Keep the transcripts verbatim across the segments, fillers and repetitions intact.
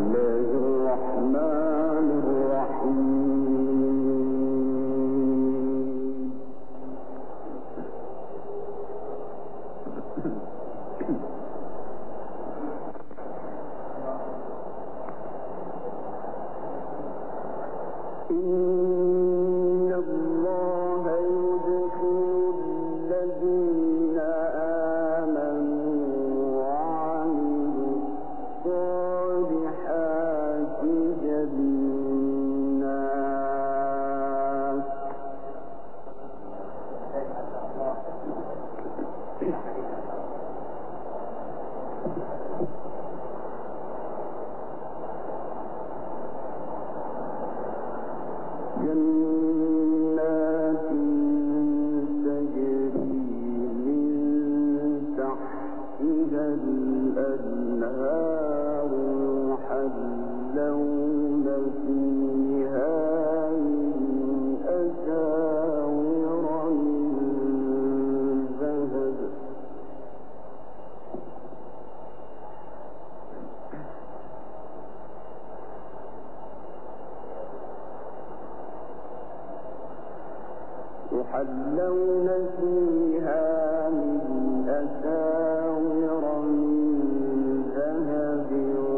يحلون فيها من أساور من ذهب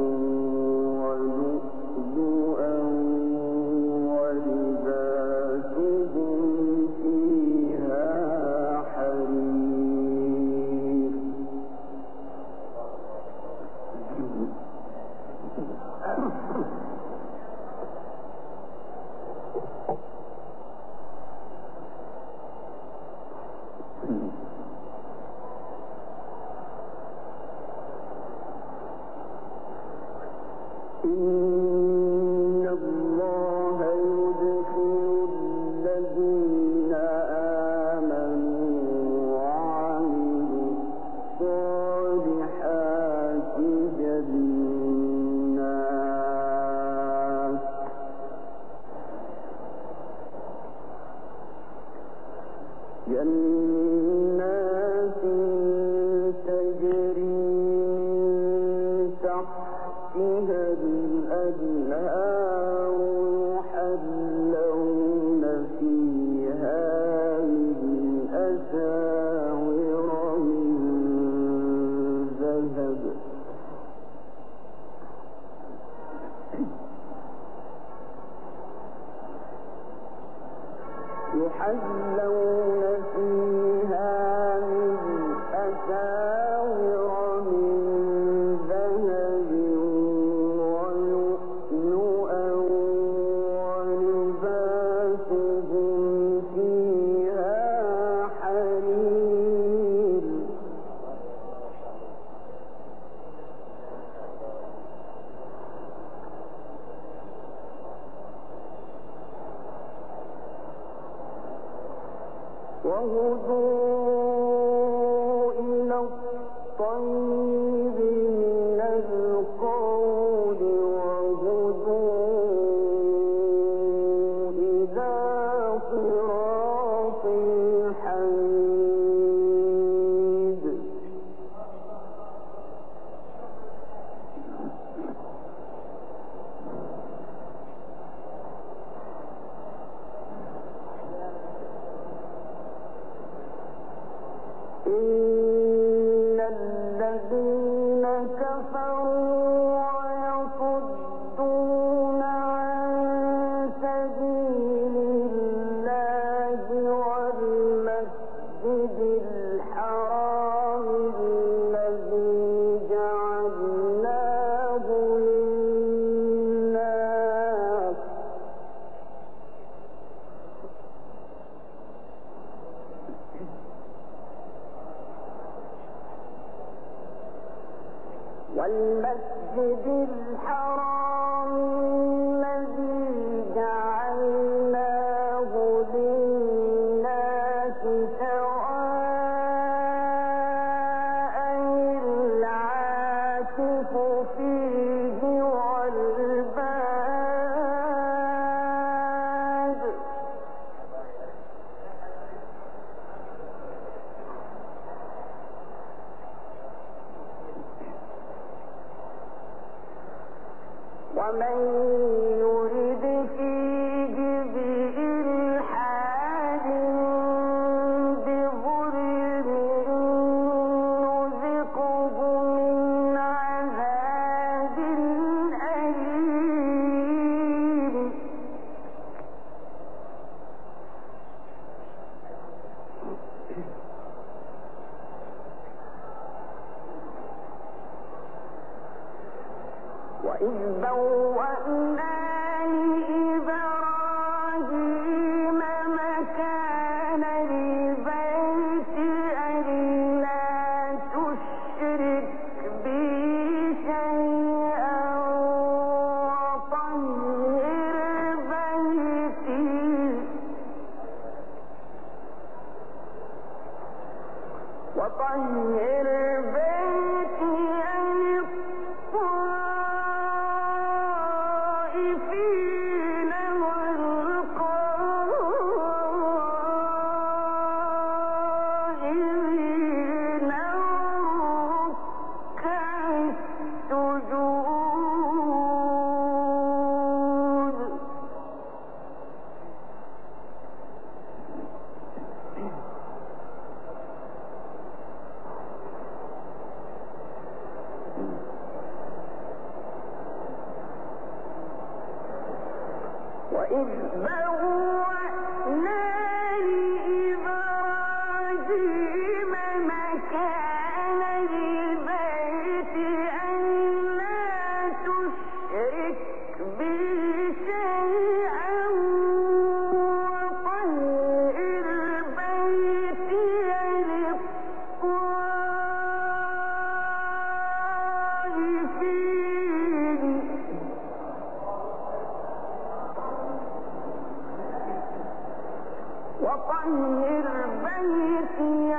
ولؤلؤا ولباسهم فيها حرير. إن الله يدخل الذين آمنوا وعملوا الصالحات جنات جنات تجري من تحتها الأنهار يحلون فيها من أساور من ذهب يحلون فيها من أساور من ذهب ولؤلؤا ولباسهم فيها حرير. وهدوا إلى الطيب من القول وهدوا إلى صراط الحميد. إن الذين كفروا ويصدون عن سبيل الله والمسجد الحرام الذي جعلناه للناس والمسجد الحرام الذي جعلناه للناس سواء العاكف فيه والباد. ومن يرد فيه بإلحاد بظلم نذقه من عذاب أليم وإذ بوأنا لإبراهيم مكان البيت ألا تشرك بي شيئا وطهر بيتي وطهر بيتي للطائفين والقائمين والركع السجود وإذ بوأنا لإبراهيم مكان البيت ألا تشرك بي شيئا وطهر بيتي للطائفين وطهر بيتي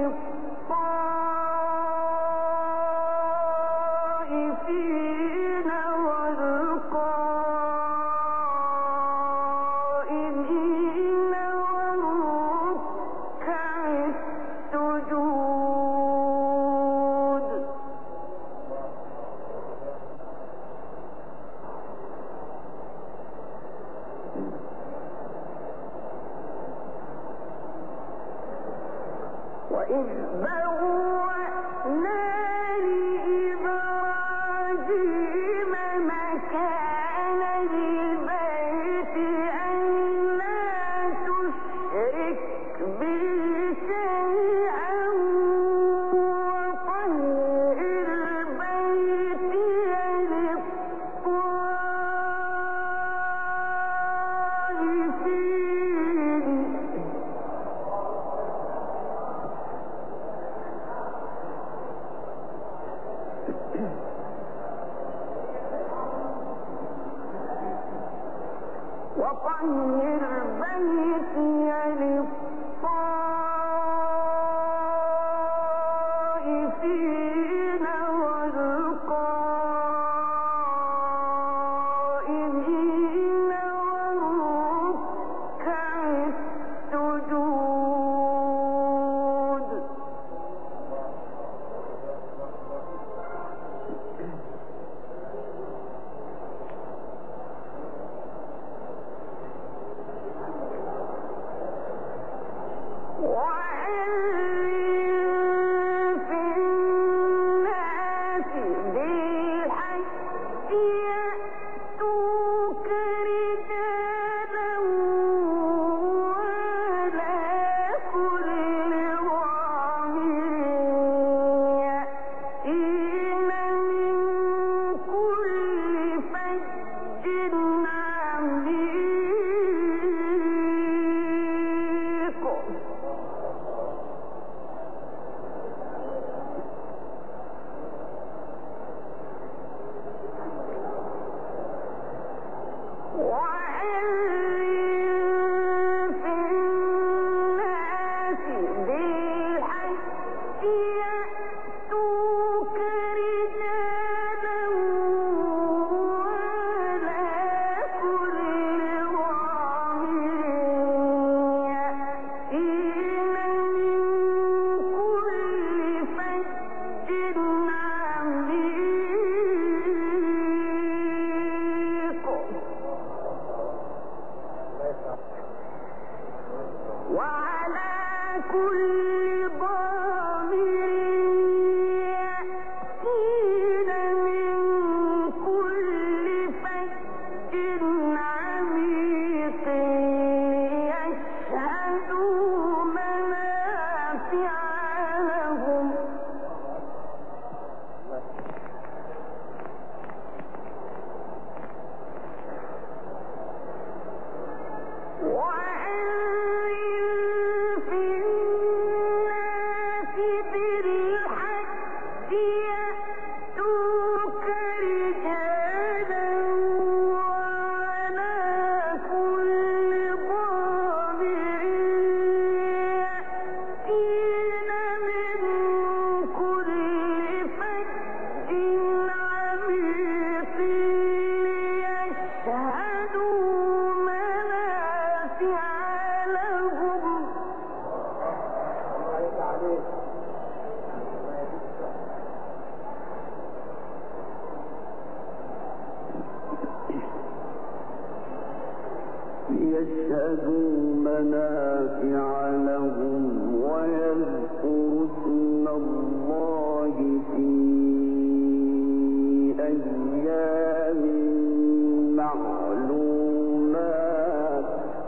للطائفين والقائمين والركع السجود وإذ بوأنا لإبراهيم مكان البيت ألا تشرك بي شيئا وطهر بيتي للطائفين وطهر بيتي للطائفين والقائمين والركع السجود ليشهدوا منافع لهم ويذكروا اسم الله في أيام معلومات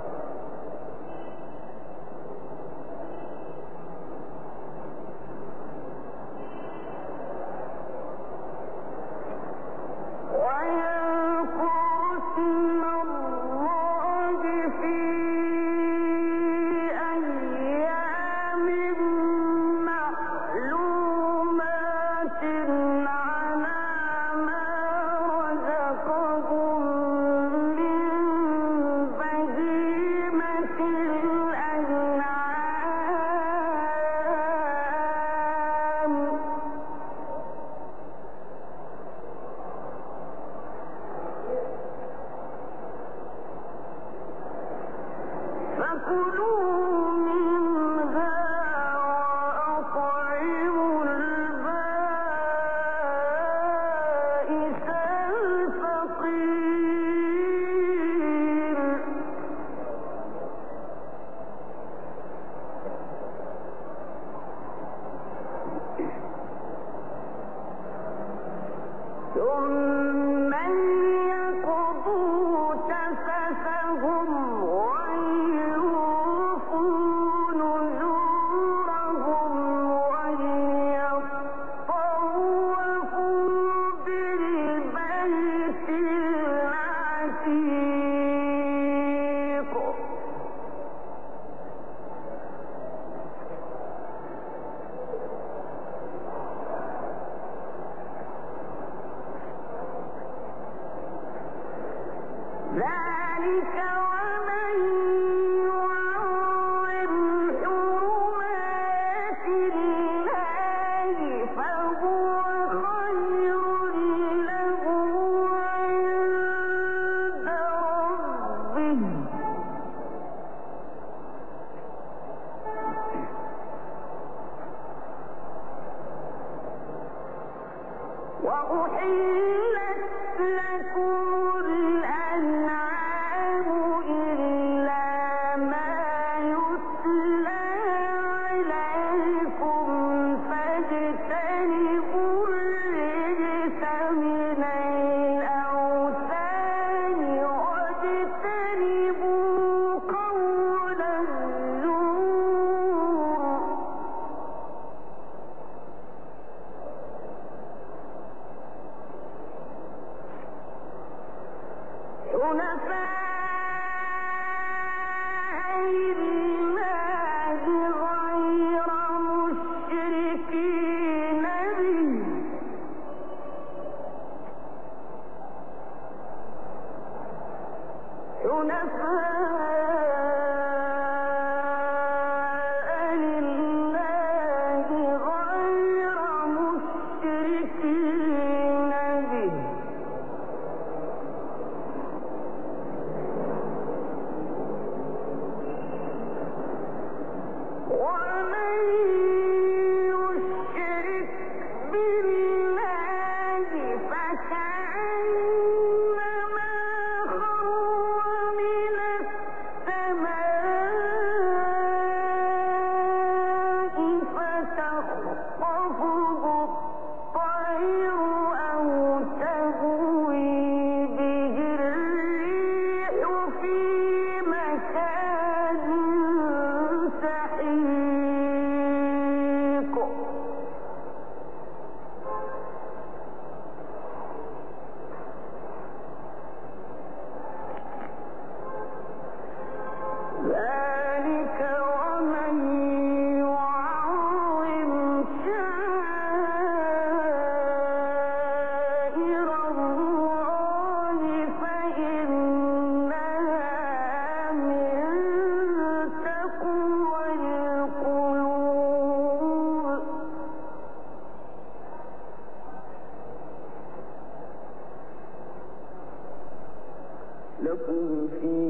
لكم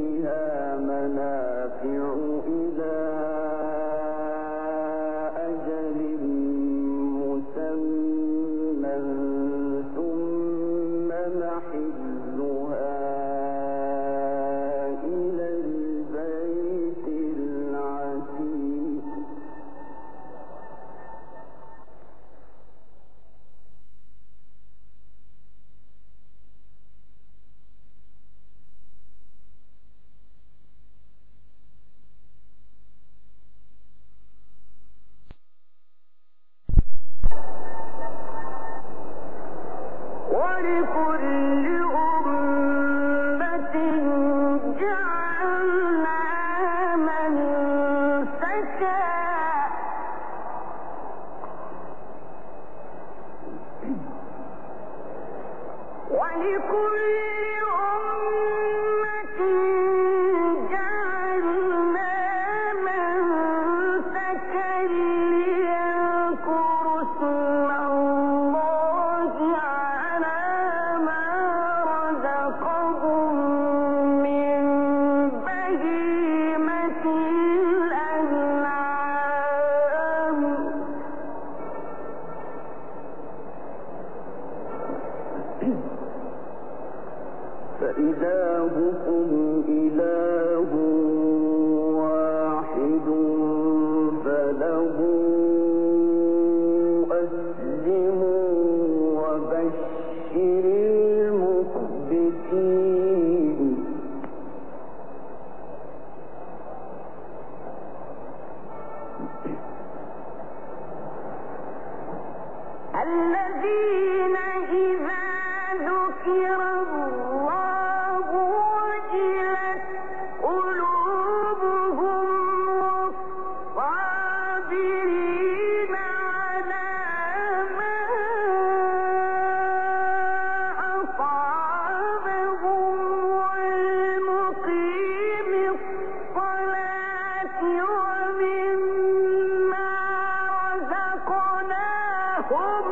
فيها منافع إلى أجل مسمى ثم محلها إلى فإلهكم إله واحد فله أسلموا وبشر المخبتين الذين إذا ذكر الله وجلت قلوبهم والصابرين على ما أصابهم والمقيم الصلاة ومما رزقناهم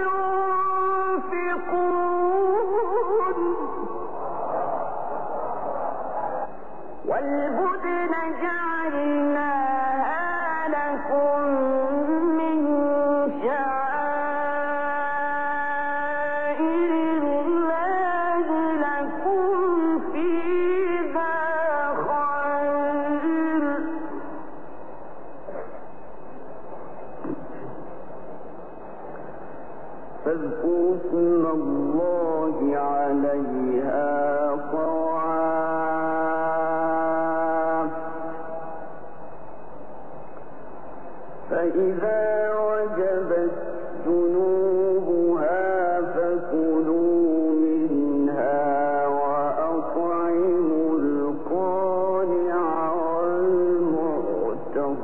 ينفقون والبدن جعلناها لكم من شعائر الله لكم فيها خير فاذكروا اسم الله عليها صواف فإذا وجبت جنوبها فكلوا منها وأطعموا القانع والمعتر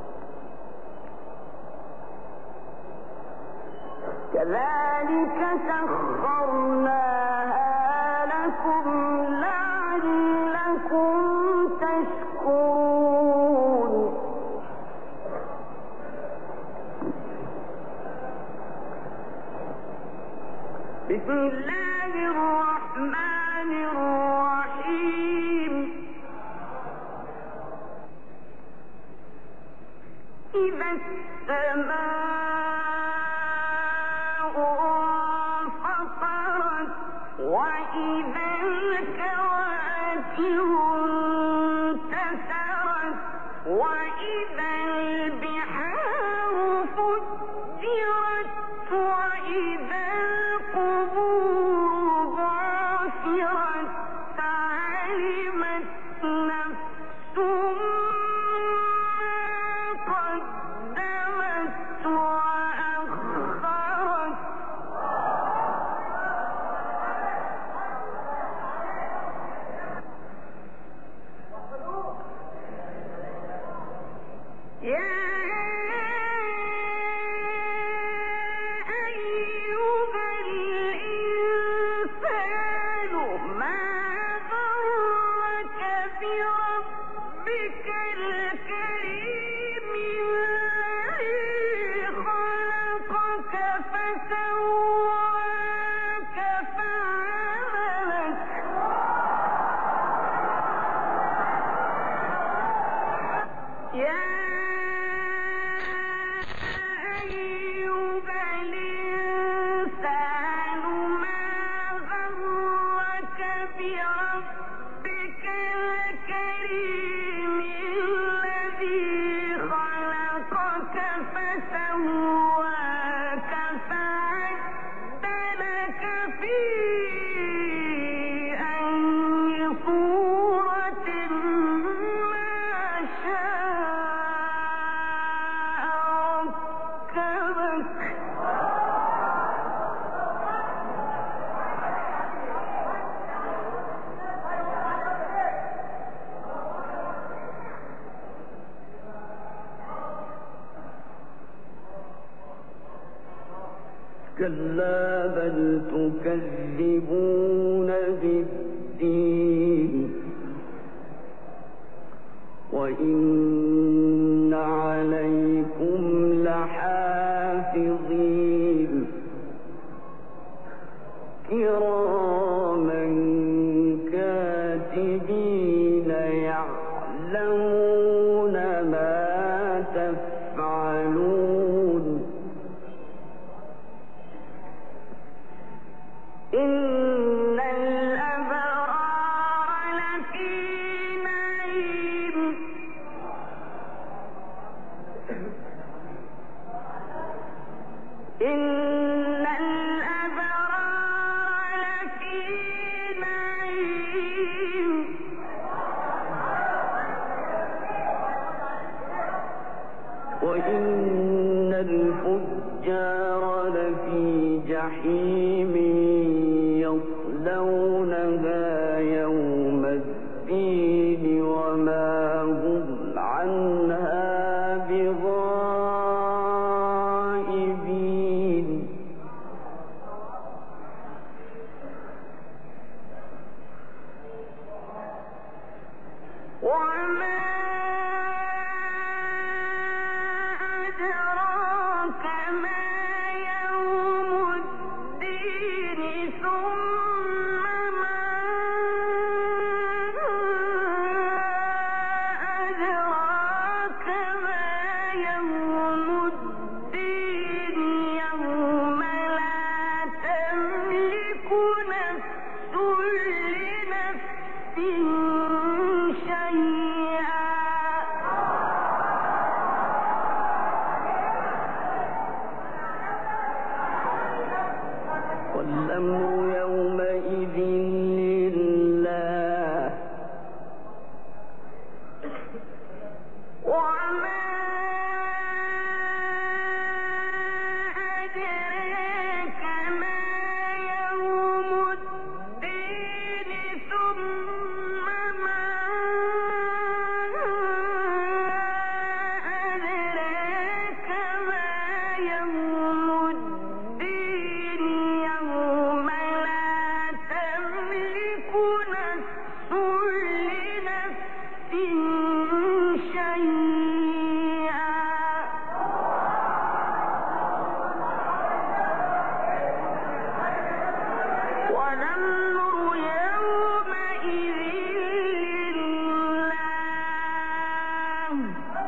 كذلك سخرناها لكم لعلكم تشكرون بسم الله الرحمن الرحيم إذا السماء انفطرت وإذا الكواكب انتثرت وإذا البحار فجرت وإذا القبور بعثرت علمت نفس ما قدمت وأخرت يا أيها الإنسان ما كلا بل تكذبون بالدين وإن عليكم لحافظين كراما كاتبين يعلمون ما تفعلون إن الأبرار لفي نعيم إن الأبرار لفي نعيم وإن الفجار لفي جحيم يصلونها يوم الدين وما هم عنها بغائبين وما أدراك ما يوم الدين ثم ما أدراك ما يوم الدين يوم لا تملك نفس لنفس شيئا والأمر يومئذ لله وما أدراك ما يوم الدين ثم ما أدراك ما يوم الدين يوم لا تملك نفس لنفس شيئا والأمر يومئذ لله